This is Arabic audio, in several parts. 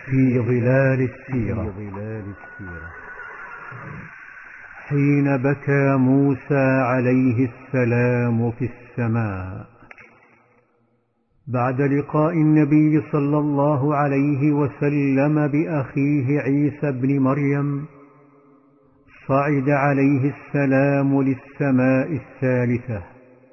في ظلال السيرة. حين بكى موسى عليه السلام في السماء بعد لقاء النبي صلى الله عليه وسلم بأخيه عيسى بن مريم، صعد عليه السلام للسماء الثالثة،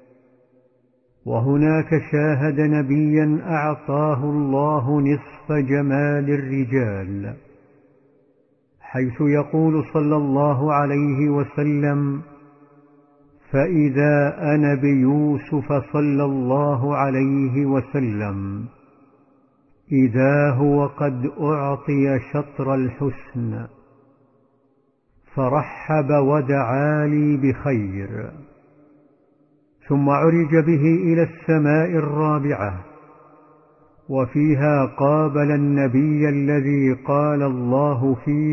وهناك شاهد نبيا أعطاه الله نصف جمال الرجال، حيث يقول صلى الله عليه وسلم: فإذا أنا بيوسف صلى الله عليه وسلم إذا هو قد أعطي شطر الحسن، فرحب ودعا لي بخير. ثم عرج به إلى السماء الرابعة، وفيها قابل النبي الذي قال الله فيه: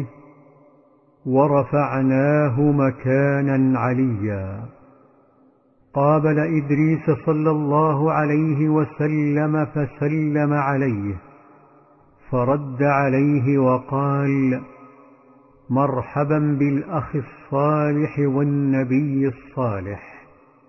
ورفعناه مكانا عليا. قابل إدريس صلى الله عليه وسلم فسلم عليه، فرد عليه وقال: مرحبا بالأخ الصالح والنبي الصالح.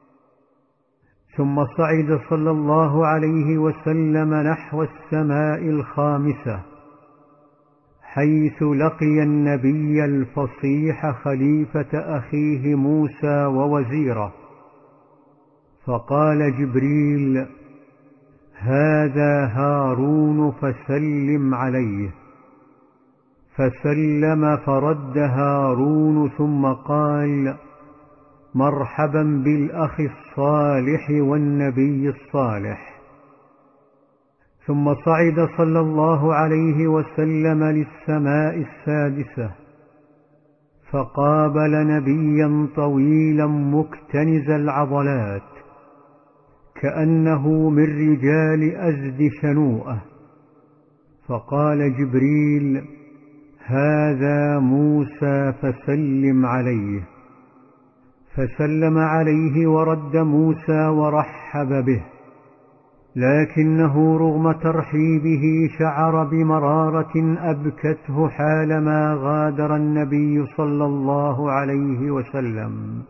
ثم صعد صلى الله عليه وسلم نحو السماء الخامسة، حيث لقي النبي الفصيح خليفة أخيه موسى ووزيره، فقال جبريل: هذا هارون فسلم عليه. فسلم فرد هارون ثم قال: مرحبا بالأخ الصالح والنبي الصالح. ثم صعد صلى الله عليه وسلم للسماء السادسة، فقابل نبيا طويلا مكتنز العضلات كأنه من رجال أزد شنوءة، فقال جبريل: هذا موسى فسلم عليه. فسلم عليه ورد موسى ورحب به، لكنه رغم ترحيبه شعر بمرارة أبكته حالما غادر النبي صلى الله عليه وسلم،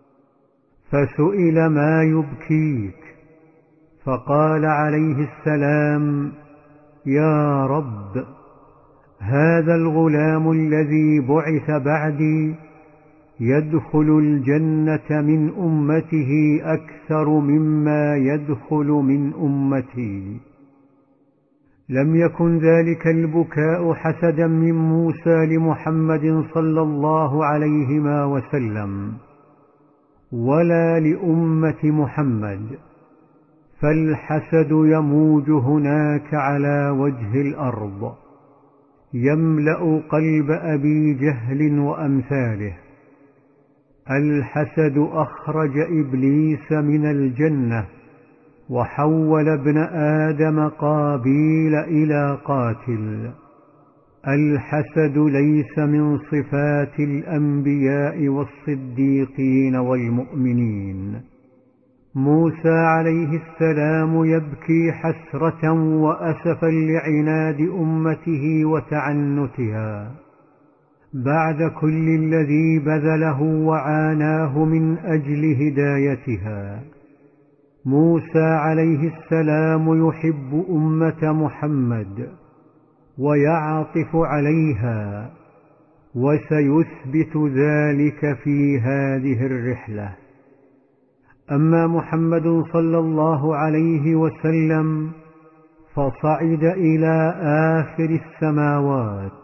فسئل: ما يبكيك؟ فقال عليه السلام: يا رب، هذا الغلام الذي بعث بعدي يدخل الجنة من أمته أكثر مما يدخل من أمتي. لم يكن ذلك البكاء حسدا من موسى لمحمد صلى الله عليه وسلم ولا لأمة محمد، فالحسد يموج هناك على وجه الأرض، يملأ قلب أبي جهل وأمثاله. الحسد أخرج إبليس من الجنة، وحول ابن آدم قابيل إلى قاتل. الحسد ليس من صفات الأنبياء والصديقين والمؤمنين. موسى عليه السلام يبكي حسرة وأسفا لعناد أمته وتعنتها بعد كل الذي بذله وعاناه من أجل هدايتها. موسى عليه السلام يحب أمة محمد ويعطف عليها، وسيثبت ذلك في هذه الرحلة. أما محمد صلى الله عليه وسلم فصعد إلى آخر السماوات،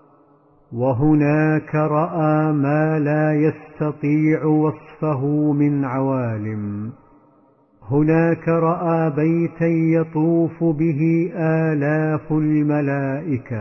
وهناك رأى ما لا يستطيع وصفه من عوالم. هناك رأى بيتا يطوف به آلاف الملائكة،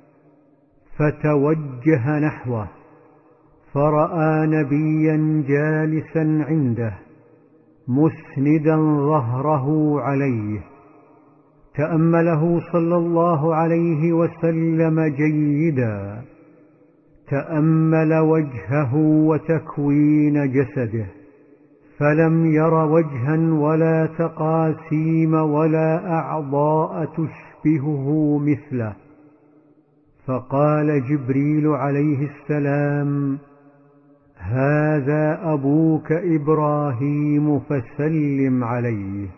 فتوجه نحوه، فرأى نبيا جالسا عنده مسندا ظهره عليه. تأمله صلى الله عليه وسلم جيدا، تأمل وجهه وتكوين جسده، فلم ير وجها ولا تقاسيم ولا أعضاء تشبهه مثله، فقال جبريل عليه السلام: هذا أبوك إبراهيم فسلم عليه.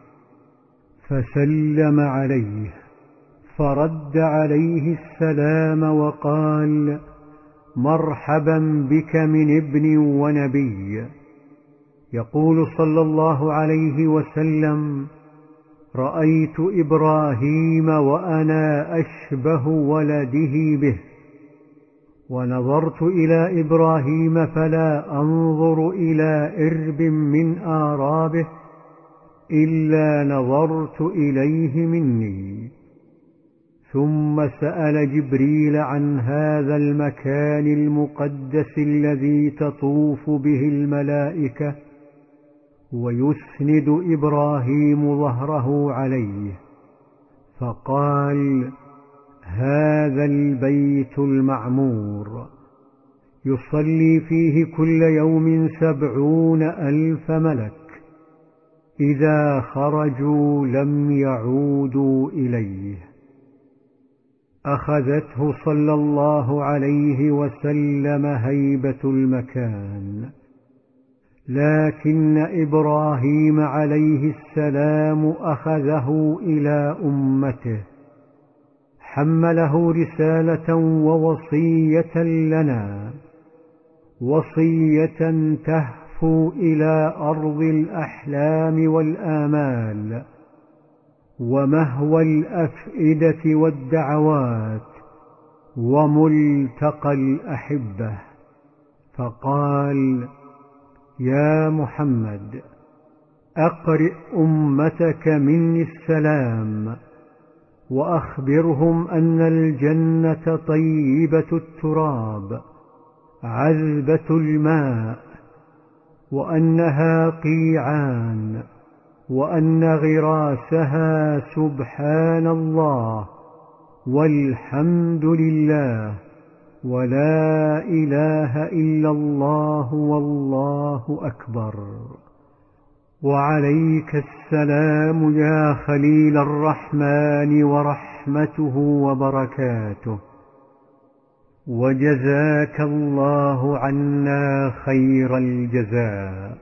فسلم عليه، فرد عليه السلام وقال: مرحبا بك من ابن ونبي. يقول صلى الله عليه وسلم: رأيت إبراهيم وأنا أشبه ولده به، ونظرت إلى إبراهيم فلا أنظر إلى إرب من آرابه إلا نظرت إليه مني. ثم سأل جبريل عن هذا المكان المقدس الذي تطوف به الملائكة ويسند إبراهيم ظهره عليه، فقال: هذا البيت المعمور، يصلي فيه كل يوم 70,000 ملك، إذا خرجوا لم يعودوا إليه. أخذته صلى الله عليه وسلم هيبة المكان، لكن إبراهيم عليه السلام أخذه إلى أمته، حمله رسالة ووصية لنا، وصية تهفو إلى أرض الأحلام والآمال ومهوى الأفئدة والدعوات وملتقى الأحبة. فقال: يا محمد، أقرئ أمتك مني السلام، وأخبرهم أن الجنة طيبة التراب عذبة الماء، وأنها قيعان، وأن غراسها سبحان الله والحمد لله ولا إله إلا الله والله أكبر. وعليك السلام يا خليل الرحمن ورحمته وبركاته، وجزاك الله عنا خير الجزاء.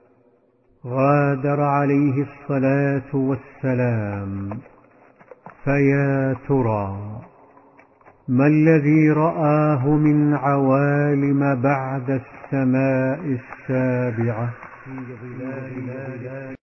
غادر عليه الصلاة والسلام. فيا ترى ما الذي رآه من عوالم بعد السماء السابعة في ظلال